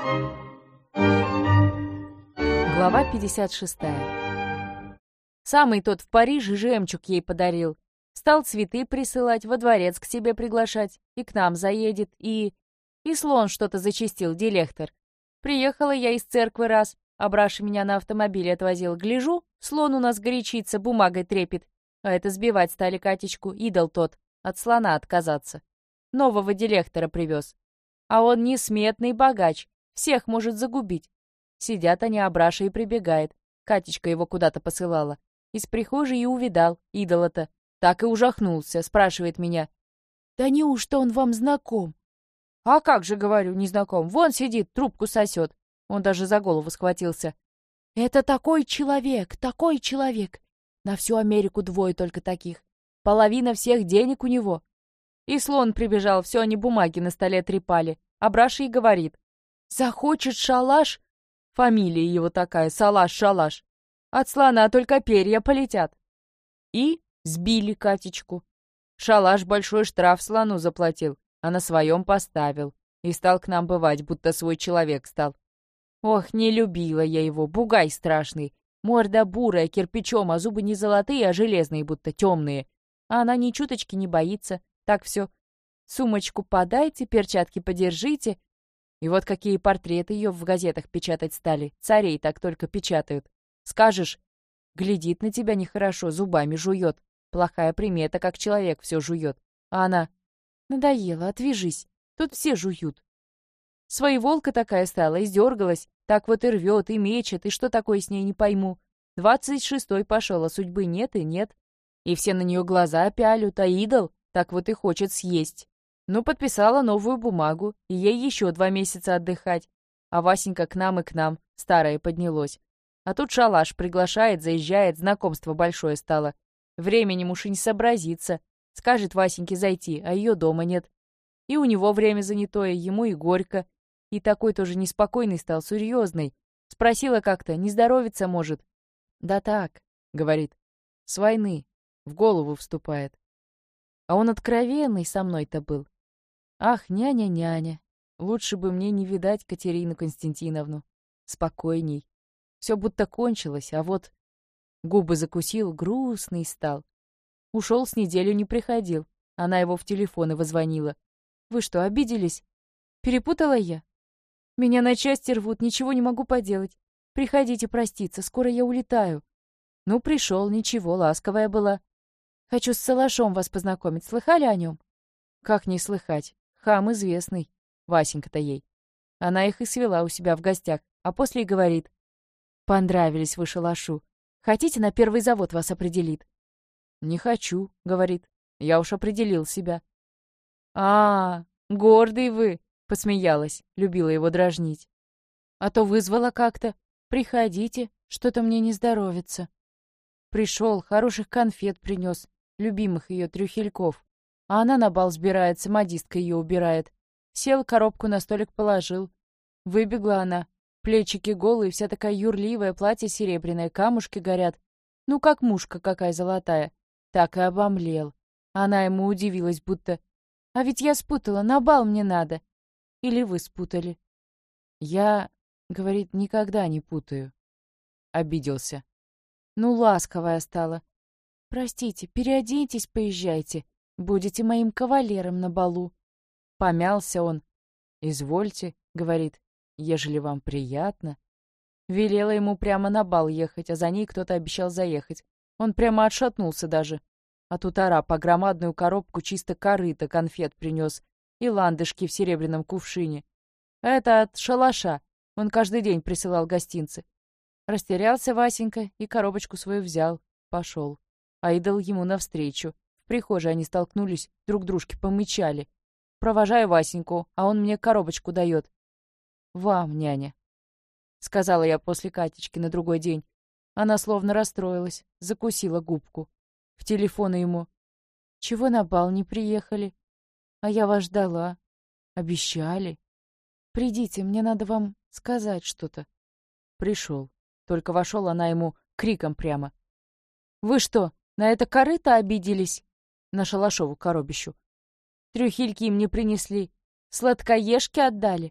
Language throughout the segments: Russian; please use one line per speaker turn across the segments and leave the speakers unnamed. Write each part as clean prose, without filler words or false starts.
Глава 56. Самый тот в Париже жемчуг ей подарил. Стал цветы присылать, во дворец к себе приглашать, и к нам заедет, и слон что-то зачастил, дилектор. Приехала я из церквы раз, а Браша меня на автомобиле отвозил. Гляжу, слон у нас горячится, бумагой трепет. А это сбивать стали Катечку, идол тот, от слона отказаться. Нового дилектора привез. А он несметный богач, всех может загубить. Сидят они, а Браша и прибегает. Катечка его куда-то посылала. Из прихожей и увидал, идола-то. Так и ужахнулся, спрашивает меня. «Да неужто он вам знаком?» «А как же, говорю, не знаком. Вон сидит, трубку сосет». Он даже за голову схватился. «Это такой человек, такой человек. На всю Америку двое только таких. Половина всех денег у него». И слон прибежал, все они бумаги на столе трепали. А Браша и говорит. «Захочет шалаш?» Фамилия его такая, Салаш-шалаш. От слона только перья полетят. И сбили Катечку. Шалаш большой штраф слону заплатил, а на своем поставил. И стал к нам бывать, будто свой человек стал. Ох, не любила я его, бугай страшный. Морда бурая, кирпичом, а зубы не золотые, а железные, будто темные. А она ни чуточки не боится. Так все. Сумочку подайте, перчатки подержите. И вот какие портреты ее в газетах печатать стали. Царей так только печатают. Скажешь, глядит на тебя нехорошо, зубами жует. Плохая примета, как человек все жует. А она: надоело, отвяжись. Тут все жуют. Своеволка такая стала, издергалась. Так вот и рвет, и мечет, и что такое с ней, не пойму. 26-й пошел, а судьбы нет и нет. И все на нее глаза пялют, а идол так вот и хочет съесть. Ну, подписала новую бумагу, и ей еще 2 месяца отдыхать. А Васенька к нам и к нам, старое поднялось. А тут шалаш приглашает, заезжает, знакомство большое стало. Временем уж и не сообразится. Скажет Васеньке зайти, а ее дома нет. И у него время занятое, ему и горько. И такой тоже неспокойный стал, серьезный. Спросила как-то, не здоровится, может. «Да так», — говорит, — «с войны, в голову вступает». А он откровенный со мной-то был. Ах, няня-няня, лучше бы мне не видать Катерину Константиновну. Спокойней. Все будто кончилось, а вот... Губы закусил, грустный стал. Ушел, с неделю не приходил. Она его в телефон и возвонила. «Вы что, обиделись? Перепутала я? Меня на части рвут, ничего не могу поделать. Приходите проститься, скоро я улетаю». Ну, пришел, ничего, ласковая была. «Хочу с Салашом вас познакомить. Слыхали о нем?» «Как не слыхать? Хам известный. Васенька-то ей». Она их и свела у себя в гостях, а после и говорит. «Понравились вы Шалашу. Хотите, на первый завод вас определит?» «Не хочу», — говорит. «Я уж определил себя». Гордый вы», — посмеялась, любила его дразнить. «А то вызвала как-то. Приходите, что-то мне не здоровится». Пришел, хороших конфет принес, любимых ее трюфельков. А она на бал сбирается, модистка ее убирает. Сел, коробку на столик положил. Выбегла она. Плечики голые, вся такая юрливая, платье серебряное, камушки горят. Ну, как мушка какая золотая. Так и обомлел. Она ему удивилась, будто... «А ведь я спутала, на бал мне надо». Или вы спутали. «Я, — говорит, — никогда не путаю». Обиделся. Ну, ласковая стала. «Простите, переоденьтесь, поезжайте. Будете моим кавалером на балу». Помялся он. «Извольте, — говорит, — ежели вам приятно». Велела ему прямо на бал ехать, а за ней кто-то обещал заехать. Он прямо отшатнулся даже. А тут араб громадную коробку чисто корыто конфет принес и ландышки в серебряном кувшине. Это от Шалаша. Он каждый день присылал гостинцы. Растерялся Васенька и коробочку свою взял. Пошел. А идол ему навстречу. В прихожей они столкнулись, друг дружке помычали. Провожаю Васеньку, а он мне коробочку дает. «Вам, няня», — сказала я после Катечки на другой день. Она словно расстроилась, закусила губку. В телефон ему. «Чего на бал не приехали? А я вас ждала. Обещали. Придите, мне надо вам сказать что-то». Пришел. Только вошел, она ему криком прямо. «Вы что, на это корыто обиделись?» На Шалашову коробищу. «Трюхельки мне принесли. Сладкоежки отдали.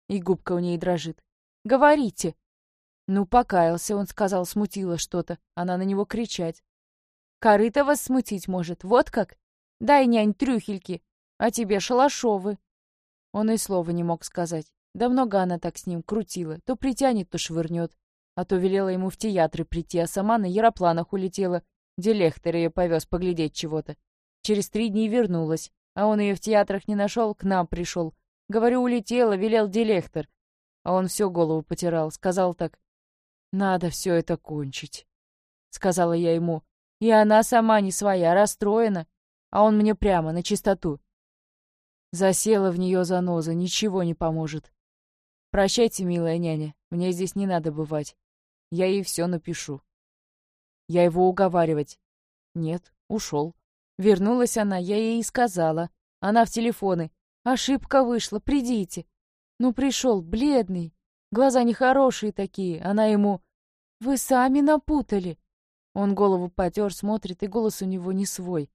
И губка у ней дрожит. «Говорите!» Ну, покаялся, он сказал, смутило что-то. Она на него кричать. «Корыто вас смутить может, вот как? Дай, нянь, трюхельки, а тебе шалашовы!» Он и слова не мог сказать. Да много она так с ним крутила. То притянет, то швырнет. А то велела ему в театры прийти, а сама на яропланах улетела, где Лехтер ее повез поглядеть чего-то. Через 3 дня вернулась, а он ее в театрах не нашел, к нам пришел. Говорю, улетела, велел Делехтер. А он все голову потирал, сказал так: «Надо все это кончить», — сказала я ему. И она сама не своя, расстроена, а он мне прямо, на чистоту. Засела в нее заноза, ничего не поможет. Прощайте, милая няня, мне здесь не надо бывать. Я ей все напишу. Я его уговаривать. Нет, ушел. Вернулась она, я ей и сказала. Она в телефоны. Ошибка вышла, придите. Ну, пришел, бледный. Глаза нехорошие такие. Она ему: «Вы сами напутали». Он голову потер, смотрит, и голос у него не свой.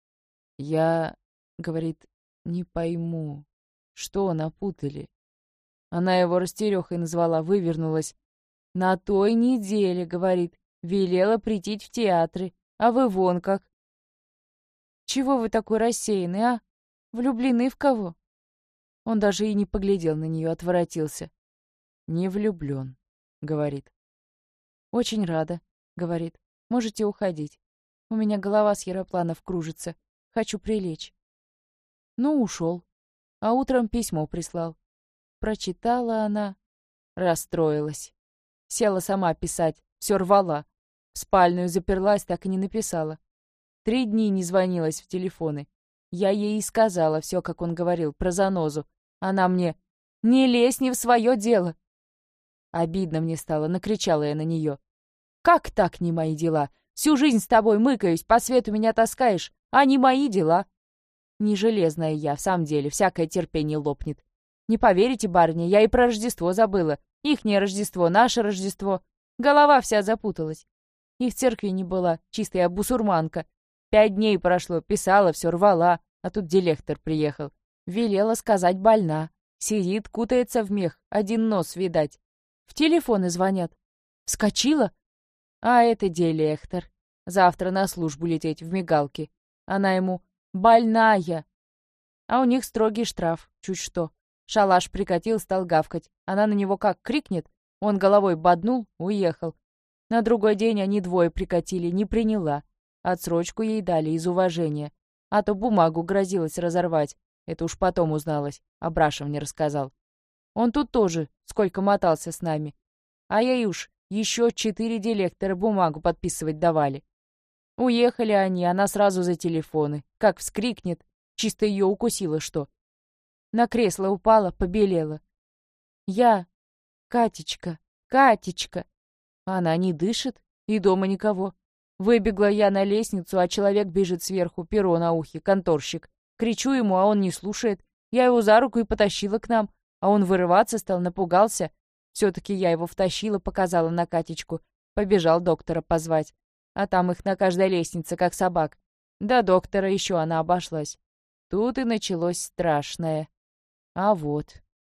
«Я, — говорит, — не пойму, что напутали». Она его растерехой назвала, вывернулась. «На той неделе, — говорит, — велела прийти в театры, а вы вон как». «Чего вы такой рассеянный, а? Влюблены в кого?» Он даже и не поглядел на нее, отворотился. «Не влюблен», — говорит. «Очень рада», — говорит. «Можете уходить. У меня голова с яропланов кружится. Хочу прилечь». Ну, ушел. А утром письмо прислал. Прочитала она, расстроилась. Села сама писать, все рвала. В спальную заперлась, так и не написала. 3 дня не звонилась в телефоны. Я ей и сказала все, как он говорил, про занозу. Она мне: «Не лезь не в свое дело». Обидно мне стало, накричала я на нее. «Как так не мои дела? Всю жизнь с тобой мыкаюсь, по свету меня таскаешь, а не мои дела». Не железная я, в самом деле, всякое терпение лопнет. Не поверите, барыня, я и про Рождество забыла. Ихнее Рождество, наше Рождество. Голова вся запуталась. И в церкви не была, чистая бусурманка. 5 дней прошло, писала, все рвала, а тут Делехтер приехал. Велела сказать, больна. Сидит, кутается в мех, один нос видать. В телефоны звонят. Вскочила. А это Делехтер. Завтра на службу лететь в мигалке. Она ему: «Больная». А у них строгий штраф, чуть что. Шалаш прикатил, стал гавкать. Она на него как крикнет, он головой боднул, уехал. На другой день они 2 прикатили, не приняла. Отсрочку ей дали из уважения. А то бумагу грозилась разорвать. Это уж потом узналось, Абрашев мне рассказал. Он тут тоже сколько мотался с нами. А ей уж еще 4 Делехтера бумагу подписывать давали. Уехали они, она сразу за телефоны. Как вскрикнет, чисто ее укусило что. На кресло упала, побелела. Я: «Катечка, Катечка». Она не дышит, и дома никого. Выбегла я на лестницу, а человек бежит сверху, перо на ухе, конторщик. Кричу ему, а он не слушает. Я его за руку и потащила к нам, а он вырываться стал, напугался. Все-таки я его втащила, показала на Катечку. Побежал доктора позвать. А там их на каждой лестнице, как собак. До доктора еще она обошлась. Тут и началось страшное. А вот.